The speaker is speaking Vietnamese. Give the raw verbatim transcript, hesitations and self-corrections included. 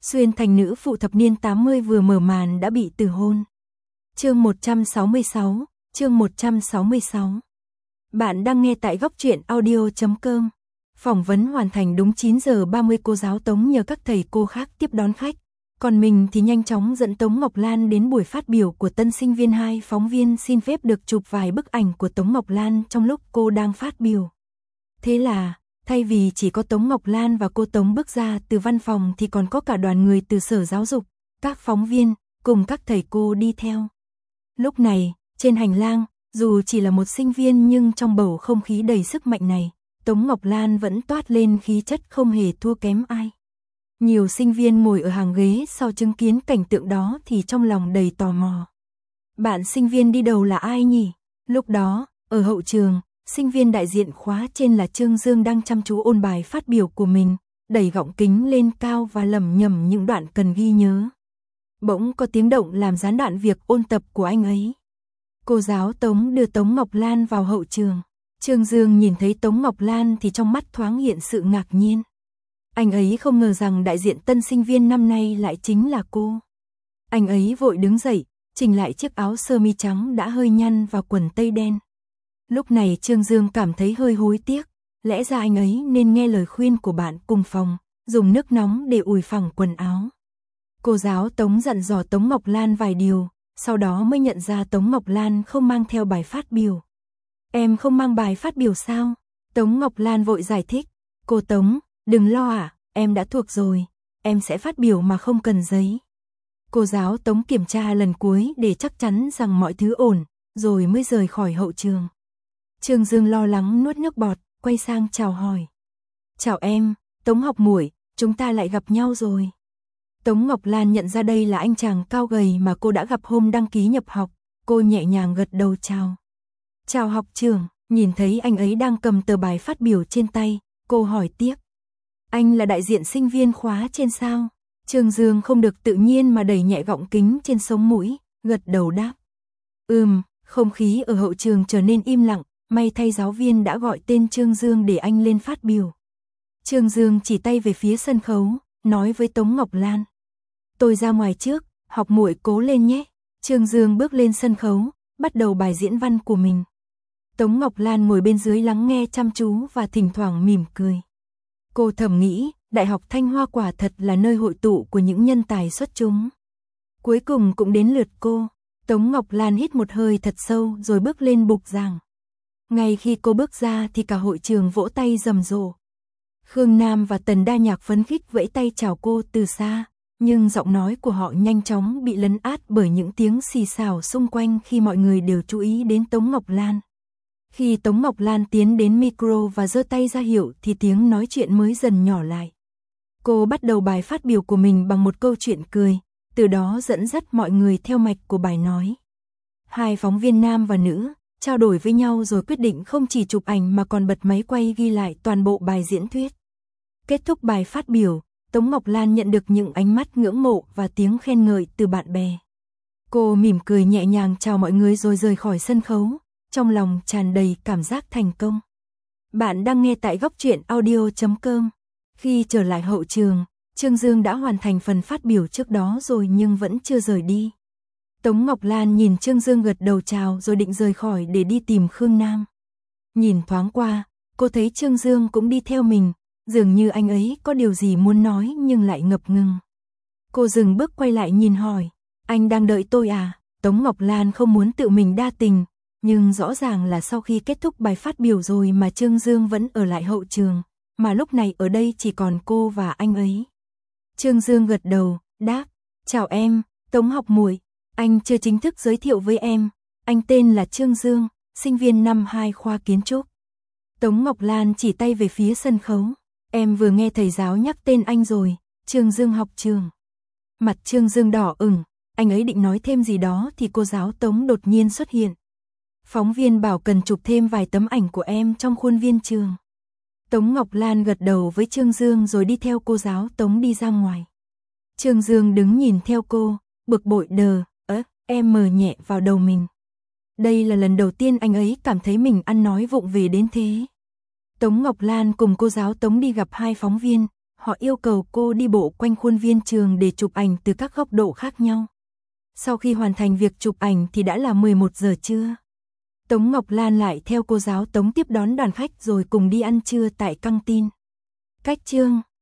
Xuyên thành nữ phụ thập niên tám mươi vừa mở màn đã bị từ hôn. Chương một trăm sáu mươi sáu, chương một trăm sáu mươi sáu. Bạn đang nghe tại góc truyện audio chấm com. Phỏng vấn hoàn thành đúng chín giờ ba mươi, cô giáo Tống nhờ các thầy cô khác tiếp đón khách. Còn mình thì nhanh chóng dẫn Tống Ngọc Lan đến buổi phát biểu của tân sinh viên. Hai phóng viên xin phép được chụp vài bức ảnh của Tống Ngọc Lan trong lúc cô đang phát biểu. Thế là, thay vì chỉ có Tống Ngọc Lan và cô Tống bước ra từ văn phòng thì còn có cả đoàn người từ Sở Giáo dục, các phóng viên, cùng các thầy cô đi theo. Lúc này, trên hành lang, dù chỉ là một sinh viên nhưng trong bầu không khí đầy sức mạnh này, Tống Ngọc Lan vẫn toát lên khí chất không hề thua kém ai. Nhiều sinh viên ngồi ở hàng ghế sau chứng kiến cảnh tượng đó thì trong lòng đầy tò mò. Bạn sinh viên đi đầu là ai nhỉ? Lúc đó, ở hậu trường, sinh viên đại diện khóa trên là Trương Dương đang chăm chú ôn bài phát biểu của mình, đẩy gọng kính lên cao và lẩm nhẩm những đoạn cần ghi nhớ. Bỗng có tiếng động làm gián đoạn việc ôn tập của anh ấy. Cô giáo Tống đưa Tống Ngọc Lan vào hậu trường. Trương Dương nhìn thấy Tống Ngọc Lan thì trong mắt thoáng hiện sự ngạc nhiên. Anh ấy không ngờ rằng đại diện tân sinh viên năm nay lại chính là cô. Anh ấy vội đứng dậy, chỉnh lại chiếc áo sơ mi trắng đã hơi nhăn và quần tây đen. Lúc này Trương Dương cảm thấy hơi hối tiếc, lẽ ra anh ấy nên nghe lời khuyên của bạn cùng phòng, dùng nước nóng để ủi phẳng quần áo. Cô giáo Tống dặn dò Tống Ngọc Lan vài điều, sau đó mới nhận ra Tống Ngọc Lan không mang theo bài phát biểu. Em không mang bài phát biểu sao? Tống Ngọc Lan vội giải thích. Cô Tống, đừng lo ạ, à, em đã thuộc rồi, em sẽ phát biểu mà không cần giấy. Cô giáo Tống kiểm tra lần cuối để chắc chắn rằng mọi thứ ổn, rồi mới rời khỏi hậu trường. Trương Dương lo lắng nuốt nước bọt, quay sang chào hỏi. Chào em, Tống học muội, chúng ta lại gặp nhau rồi. Tống Ngọc Lan nhận ra đây là anh chàng cao gầy mà cô đã gặp hôm đăng ký nhập học, cô nhẹ nhàng gật đầu chào. Chào học trưởng, nhìn thấy anh ấy đang cầm tờ bài phát biểu trên tay, cô hỏi tiếp. Anh là đại diện sinh viên khóa trên sao? Trương Dương không được tự nhiên mà đẩy nhẹ gọng kính trên sống mũi, gật đầu đáp. Ừm, không khí ở hậu trường trở nên im lặng, may thay giáo viên đã gọi tên Trương Dương để anh lên phát biểu. Trương Dương chỉ tay về phía sân khấu, nói với Tống Ngọc Lan. Tôi ra ngoài trước, học muội cố lên nhé. Trương Dương bước lên sân khấu, bắt đầu bài diễn văn của mình. Tống Ngọc Lan ngồi bên dưới lắng nghe chăm chú và thỉnh thoảng mỉm cười. Cô thầm nghĩ, Đại học Thanh Hoa quả thật là nơi hội tụ của những nhân tài xuất chúng. Cuối cùng cũng đến lượt cô. Tống Ngọc Lan hít một hơi thật sâu rồi bước lên bục giảng. Ngay khi cô bước ra thì cả hội trường vỗ tay rầm rộ. Khương Nam và Tần Đa Nhạc phấn khích vẫy tay chào cô từ xa, nhưng giọng nói của họ nhanh chóng bị lấn át bởi những tiếng xì xào xung quanh khi mọi người đều chú ý đến Tống Ngọc Lan. Khi Tống Ngọc Lan tiến đến micro và giơ tay ra hiệu thì tiếng nói chuyện mới dần nhỏ lại. Cô bắt đầu bài phát biểu của mình bằng một câu chuyện cười, từ đó dẫn dắt mọi người theo mạch của bài nói. Hai phóng viên nam và nữ trao đổi với nhau rồi quyết định không chỉ chụp ảnh mà còn bật máy quay ghi lại toàn bộ bài diễn thuyết. Kết thúc bài phát biểu, Tống Ngọc Lan nhận được những ánh mắt ngưỡng mộ và tiếng khen ngợi từ bạn bè. Cô mỉm cười nhẹ nhàng chào mọi người rồi rời khỏi sân khấu, trong lòng tràn đầy cảm giác thành công. Bạn đang nghe tại góc truyện audio chấm com. Khi trở lại hậu trường, Trương Dương đã hoàn thành phần phát biểu trước đó rồi nhưng vẫn chưa rời đi. Tống Ngọc Lan nhìn Trương Dương gật đầu chào rồi định rời khỏi để đi tìm Khương Nam. Nhìn thoáng qua, cô thấy Trương Dương cũng đi theo mình, dường như anh ấy có điều gì muốn nói nhưng lại ngập ngừng. Cô dừng bước quay lại nhìn hỏi, anh đang đợi tôi à? Tống Ngọc Lan không muốn tự mình đa tình, nhưng rõ ràng là sau khi kết thúc bài phát biểu rồi mà Trương Dương vẫn ở lại hậu trường, mà lúc này ở đây chỉ còn cô và anh ấy. Trương Dương gật đầu, đáp, chào em, Tống học muội, anh chưa chính thức giới thiệu với em, anh tên là Trương Dương, sinh viên năm hai khoa kiến trúc. Tống Ngọc Lan chỉ tay về phía sân khấu, em vừa nghe thầy giáo nhắc tên anh rồi, Trương Dương học trường. Mặt Trương Dương đỏ ửng, anh ấy định nói thêm gì đó thì cô giáo Tống đột nhiên xuất hiện. Phóng viên bảo cần chụp thêm vài tấm ảnh của em trong khuôn viên trường. Tống Ngọc Lan gật đầu với Trương Dương rồi đi theo cô giáo Tống đi ra ngoài. Trương Dương đứng nhìn theo cô, bực bội đờ, ớ, em mờ nhẹ vào đầu mình. Đây là lần đầu tiên anh ấy cảm thấy mình ăn nói vụng về đến thế. Tống Ngọc Lan cùng cô giáo Tống đi gặp hai phóng viên, Họ yêu cầu cô đi bộ quanh khuôn viên trường để chụp ảnh từ các góc độ khác nhau. Sau khi hoàn thành việc chụp ảnh thì đã là mười một giờ trưa. Tống Ngọc Lan lại theo cô giáo Tống tiếp đón đoàn khách rồi cùng đi ăn trưa tại căng tin. Cách chương